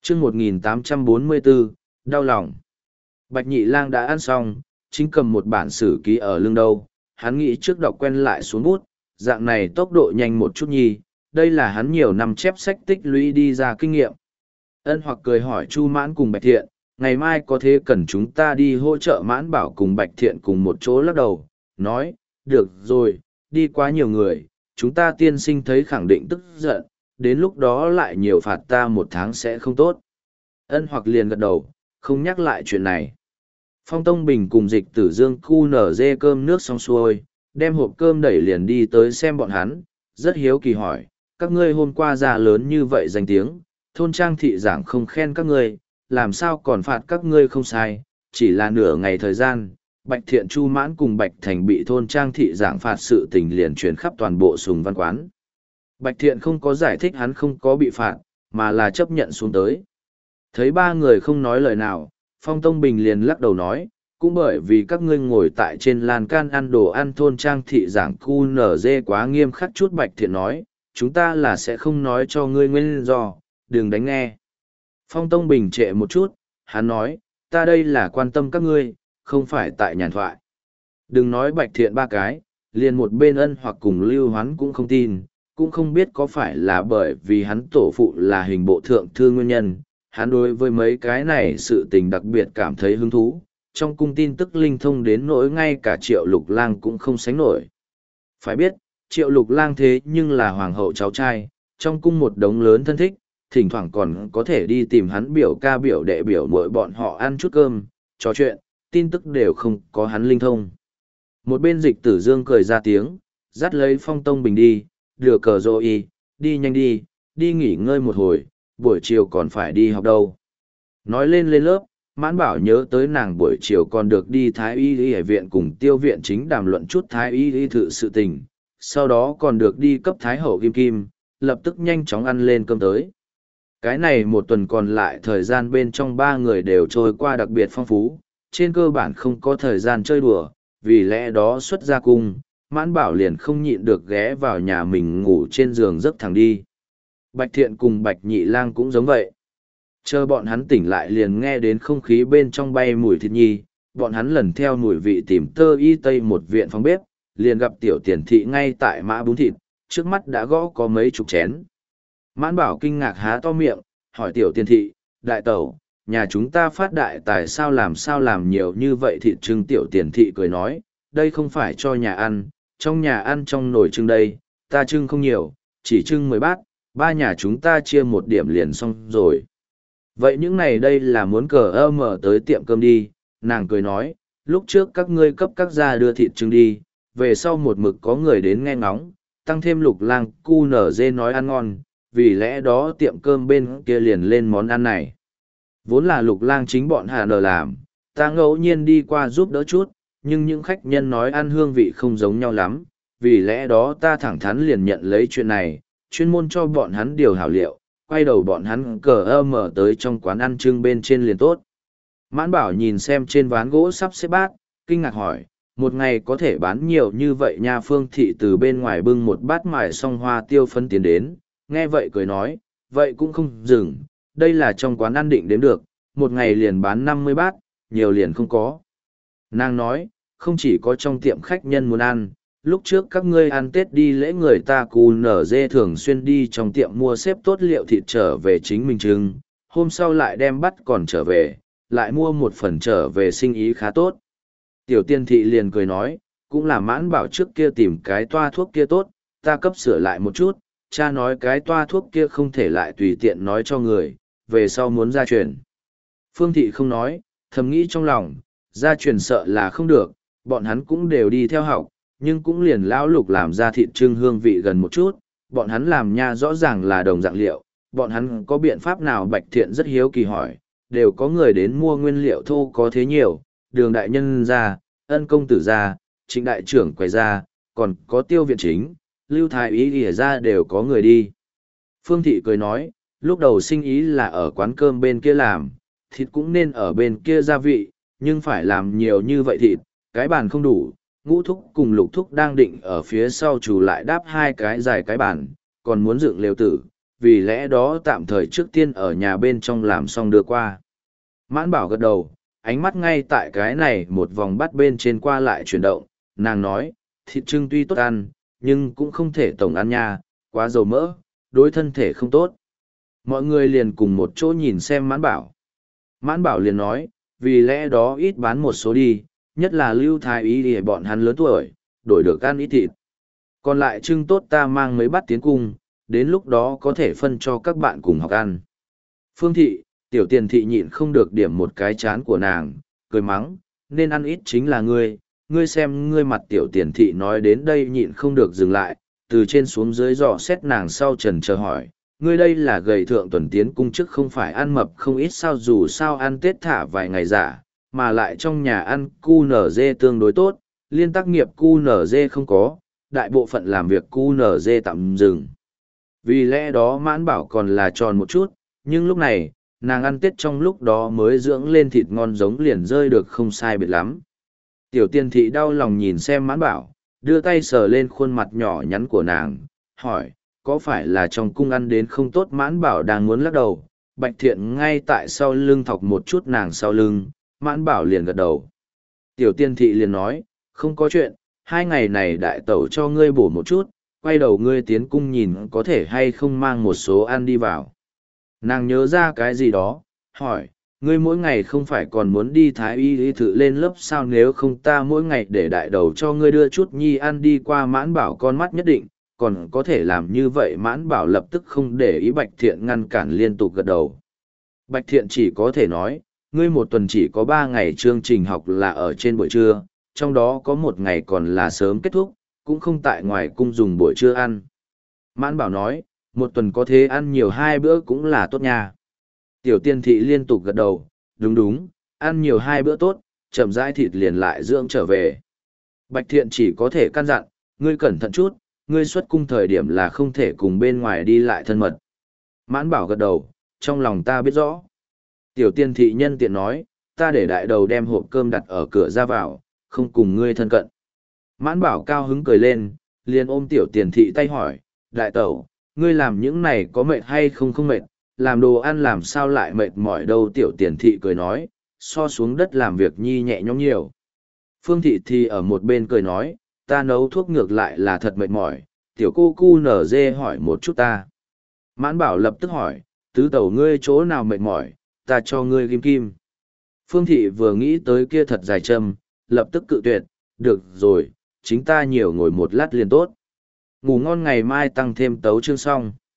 chương 1844, đau lòng. Bạch Nhị Lang đã ăn xong, chính cầm một bản sử ký ở lưng đâu, hắn nghĩ trước đọc quen lại xuống bút, dạng này tốc độ nhanh một chút nhi, đây là hắn nhiều năm chép sách tích lũy đi ra kinh nghiệm. Ân Hoặc cười hỏi Chu Mãn cùng Bạch Thiện, ngày mai có thế cần chúng ta đi hỗ trợ Mãn Bảo cùng Bạch Thiện cùng một chỗ lắc đầu, nói, được rồi, đi quá nhiều người, chúng ta tiên sinh thấy khẳng định tức giận, đến lúc đó lại nhiều phạt ta 1 tháng sẽ không tốt. Ân Hoặc liền gật đầu, không nhắc lại chuyện này. Phong Tông Bình cùng Dịch Tử Dương cu nở dê cơm nước xong xuôi, đem hộp cơm đẩy liền đi tới xem bọn hắn, rất hiếu kỳ hỏi, các ngươi hôm qua ra lớn như vậy danh tiếng, thôn trang thị giảng không khen các ngươi, làm sao còn phạt các ngươi không sai, chỉ là nửa ngày thời gian, Bạch Thiện Chu Mãn cùng Bạch Thành bị thôn trang thị giảng phạt sự tình liền truyền khắp toàn bộ Sùng Văn Quán. Bạch Thiện không có giải thích hắn không có bị phạt, mà là chấp nhận xuống tới. Thấy ba người không nói lời nào, Phong Tông Bình liền lắc đầu nói, cũng bởi vì các ngươi ngồi tại trên lan can ăn đồ ăn thôn trang thị giảng cu nở dê quá nghiêm khắc chút. Bạch Thiện nói, chúng ta là sẽ không nói cho ngươi nguyên do, đừng đánh nghe. Phong Tông Bình trệ một chút, hắn nói, ta đây là quan tâm các ngươi, không phải tại nhàn thoại. Đừng nói Bạch Thiện ba cái, liền một bên Ân Hoặc cùng Lưu Hoán cũng không tin, cũng không biết có phải là bởi vì hắn tổ phụ là hình bộ thượng thư nguyên nhân, hắn đối với mấy cái này sự tình đặc biệt cảm thấy hứng thú, trong cung tin tức linh thông đến nỗi ngay cả Triệu Lục Lang cũng không sánh nổi. Phải biết, Triệu Lục Lang thế nhưng là hoàng hậu cháu trai, trong cung một đống lớn thân thích, thỉnh thoảng còn có thể đi tìm hắn biểu ca biểu đệ biểu muội bọn họ ăn chút cơm, trò chuyện, tin tức đều không có hắn linh thông. Một bên Dịch Tử Dương cười ra tiếng, dắt lấy Phong Tông Bình đi, đưa cờ rô y, đi nhanh đi, đi nghỉ ngơi một hồi, buổi chiều còn phải đi học đâu. Nói lên lớp, Mãn Bảo nhớ tới nàng buổi chiều còn được đi Thái Y Y viện cùng Tiêu viện chính đàm luận chút Thái Y Y thự sự tình, sau đó còn được đi cấp Thái Hậu Kim Kim, lập tức nhanh chóng ăn lên cơm tới. Cái này một tuần còn lại thời gian bên trong ba người đều trôi qua đặc biệt phong phú, trên cơ bản không có thời gian chơi đùa, vì lẽ đó xuất ra cung, Mãn Bảo liền không nhịn được ghé vào nhà mình ngủ trên giường giấc thẳng đi. Bạch Thiện cùng Bạch Nhị Lang cũng giống vậy. Chờ bọn hắn tỉnh lại liền nghe đến không khí bên trong bay mùi thịt nhi, bọn hắn lần theo mùi vị tìm Tơ Y Tây một viện phòng bếp, liền gặp Tiểu Tiền Thị ngay tại mã bún thịt, trước mắt đã gõ có mấy chục chén. Mãn Bảo kinh ngạc há to miệng, hỏi Tiểu Tiền Thị, đại tẩu, nhà chúng ta phát đại tài sao làm nhiều như vậy thịt trưng. Tiểu Tiền Thị cười nói, đây không phải cho nhà ăn, trong nhà ăn trong nồi trưng đây, ta trưng không nhiều, chỉ trưng 10 bát, ba nhà chúng ta chia một điểm liền xong rồi. Vậy những này đây là muốn cờ mở tới tiệm cơm đi, nàng cười nói, lúc trước các ngươi cấp các gia đưa thịt trưng đi, về sau một mực có người đến nghe ngóng, tăng thêm Lục Lang cu nở dê nói ăn ngon, vì lẽ đó tiệm cơm bên kia liền lên món ăn này. Vốn là Lục Lang chính bọn Hà Nờ làm, ta ngẫu nhiên đi qua giúp đỡ chút, nhưng những khách nhân nói ăn hương vị không giống nhau lắm, vì lẽ đó ta thẳng thắn liền nhận lấy chuyện này, chuyên môn cho bọn hắn điều hảo liệu, quay đầu bọn hắn cờ mở tới trong quán ăn trưng bên trên liền tốt. Mãn Bảo nhìn xem trên ván gỗ sắp xếp bát, kinh ngạc hỏi, một ngày có thể bán nhiều như vậy nha? Phương Thị từ bên ngoài bưng một bát mài xong hoa tiêu phân tiến đến, nghe vậy cười nói, vậy cũng không dừng, đây là trong quán ăn định đếm được, một ngày liền bán 50 bát, nhiều liền không có. Nàng nói, không chỉ có trong tiệm khách nhân muốn ăn, lúc trước các ngươi ăn Tết đi lễ người ta cù nở dê thường xuyên đi trong tiệm mua xếp tốt liệu thịt trở về chính mình trưng, hôm sau lại đem bắt còn trở về, lại mua một phần trở về, sinh ý khá tốt. Tiểu Tiên Thị liền cười nói, cũng là Mãn Bảo trước kia tìm cái toa thuốc kia tốt, ta cấp sửa lại một chút, cha nói cái toa thuốc kia không thể lại tùy tiện nói cho người, về sau muốn gia truyền. Phương Thị không nói, thầm nghĩ trong lòng, gia truyền sợ là không được, bọn hắn cũng đều đi theo học, nhưng cũng liền lão Lục làm ra thịt trưng hương vị gần một chút, bọn hắn làm nha rõ ràng là đồng dạng liệu, bọn hắn có biện pháp nào? Bạch Thiện rất hiếu kỳ hỏi, đều có người đến mua nguyên liệu thô có thế nhiều, Đường đại nhân ra, Ân công tử ra, Trịnh đại trưởng quầy ra, còn có Tiêu viện chính, Lưu thái ý ỉa ra đều có người đi. Phương Thị cười nói, lúc đầu sinh ý là ở quán cơm bên kia làm, thịt cũng nên ở bên kia gia vị, nhưng phải làm nhiều như vậy thịt, cái bàn không đủ. Ngũ thúc cùng Lục thúc đang định ở phía sau chủ lại đáp 2 cái dài cái bàn, còn muốn dựng lều tử, vì lẽ đó tạm thời trước tiên ở nhà bên trong làm xong đưa qua. Mãn Bảo gật đầu, ánh mắt ngay tại cái này một vòng bắt bên trên qua lại chuyển động, nàng nói, thịt trưng tuy tốt ăn, nhưng cũng không thể tổng ăn nha, quá dầu mỡ, đối thân thể không tốt. Mọi người liền cùng một chỗ nhìn xem Mãn Bảo. Mãn Bảo liền nói, vì lẽ đó ít bán một số đi, nhất là Lưu Thái Ý để bọn hắn lớn tuổi, đổi được ăn ít thịt. Còn lại trưng tốt ta mang mấy bát tiến cung, đến lúc đó có thể phân cho các bạn cùng học ăn. Phương Thị, Tiểu Tiền Thị nhịn không được điểm một cái chán của nàng, cười mắng, nên ăn ít chính là ngươi xem ngươi mặt Tiểu Tiền Thị nói đến đây nhịn không được dừng lại, từ trên xuống dưới dò xét nàng sau trần chờ hỏi, ngươi đây là gầy thượng tuần tiến cung chức không phải ăn mập không ít sao dù sao ăn Tết thả vài ngày giả, mà lại trong nhà ăn cu nở dê tương đối tốt, liên tác nghiệp cu nở dê không có, đại bộ phận làm việc cu nở dê tạm dừng. Vì lẽ đó Mãn Bảo còn là tròn một chút, nhưng lúc này, nàng ăn Tết trong lúc đó mới dưỡng lên thịt ngon giống liền rơi được không sai biệt lắm. Tiểu Tiên Thị đau lòng nhìn xem Mãn Bảo, đưa tay sờ lên khuôn mặt nhỏ nhắn của nàng, hỏi, có phải là trong cung ăn đến không tốt? Mãn Bảo đang muốn lắc đầu, Bạch Thiện ngay tại sau lưng thọc một chút nàng sau lưng, Mãn Bảo liền gật đầu. Tiểu Tiên Thị liền nói, không có chuyện, 2 ngày này đại tẩu cho ngươi bổ một chút, quay đầu ngươi tiến cung nhìn có thể hay không mang một số ăn đi vào. Nàng nhớ ra cái gì đó, hỏi, ngươi mỗi ngày không phải còn muốn đi thái y thử lên lớp sao, nếu không ta mỗi ngày để đại đầu cho ngươi đưa chút nhi ăn đi qua. Mãn Bảo con mắt nhất định, còn có thể làm như vậy. Mãn Bảo lập tức không để ý Bạch Thiện ngăn cản, liên tục gật đầu. Bạch Thiện chỉ có thể nói, ngươi một tuần chỉ có 3 ngày chương trình học là ở trên buổi trưa, trong đó có 1 ngày còn là sớm kết thúc, cũng không tại ngoài cung dùng buổi trưa ăn. Mãn Bảo nói, 1 tuần có thế ăn nhiều 2 bữa cũng là tốt nha. Tiểu Tiên Thị liên tục gật đầu, đúng đúng, ăn nhiều 2 bữa tốt, chậm rãi thịt liền lại dưỡng trở về. Bạch Thiện chỉ có thể căn dặn, ngươi cẩn thận chút, ngươi xuất cung thời điểm là không thể cùng bên ngoài đi lại thân mật. Mãn Bảo gật đầu, trong lòng ta biết rõ. Tiểu Tiên Thị nhân tiện nói, ta để đại đầu đem hộp cơm đặt ở cửa ra vào, không cùng ngươi thân cận. Mãn Bảo cao hứng cười lên, liền ôm Tiểu Tiền Thị tay hỏi, đại tẩu, ngươi làm những này có mệt hay không? Không mệt, làm đồ ăn làm sao lại mệt mỏi đâu? Tiểu Tiền Thị cười nói, so xuống đất làm việc nhi nhẹ nhõm nhiều. Phương Thị thì ở một bên cười nói, ta nấu thuốc ngược lại là thật mệt mỏi, tiểu cô cu nở dê hỏi một chút ta. Mãn Bảo lập tức hỏi, tứ tẩu ngươi chỗ nào mệt mỏi, ta cho ngươi kim kim. Phương Thị vừa nghĩ tới kia thật dài châm, lập tức cự tuyệt, được rồi, chính ta nhiều ngồi một lát liền tốt. Ngủ ngon, ngày mai tăng thêm tấu chương xong.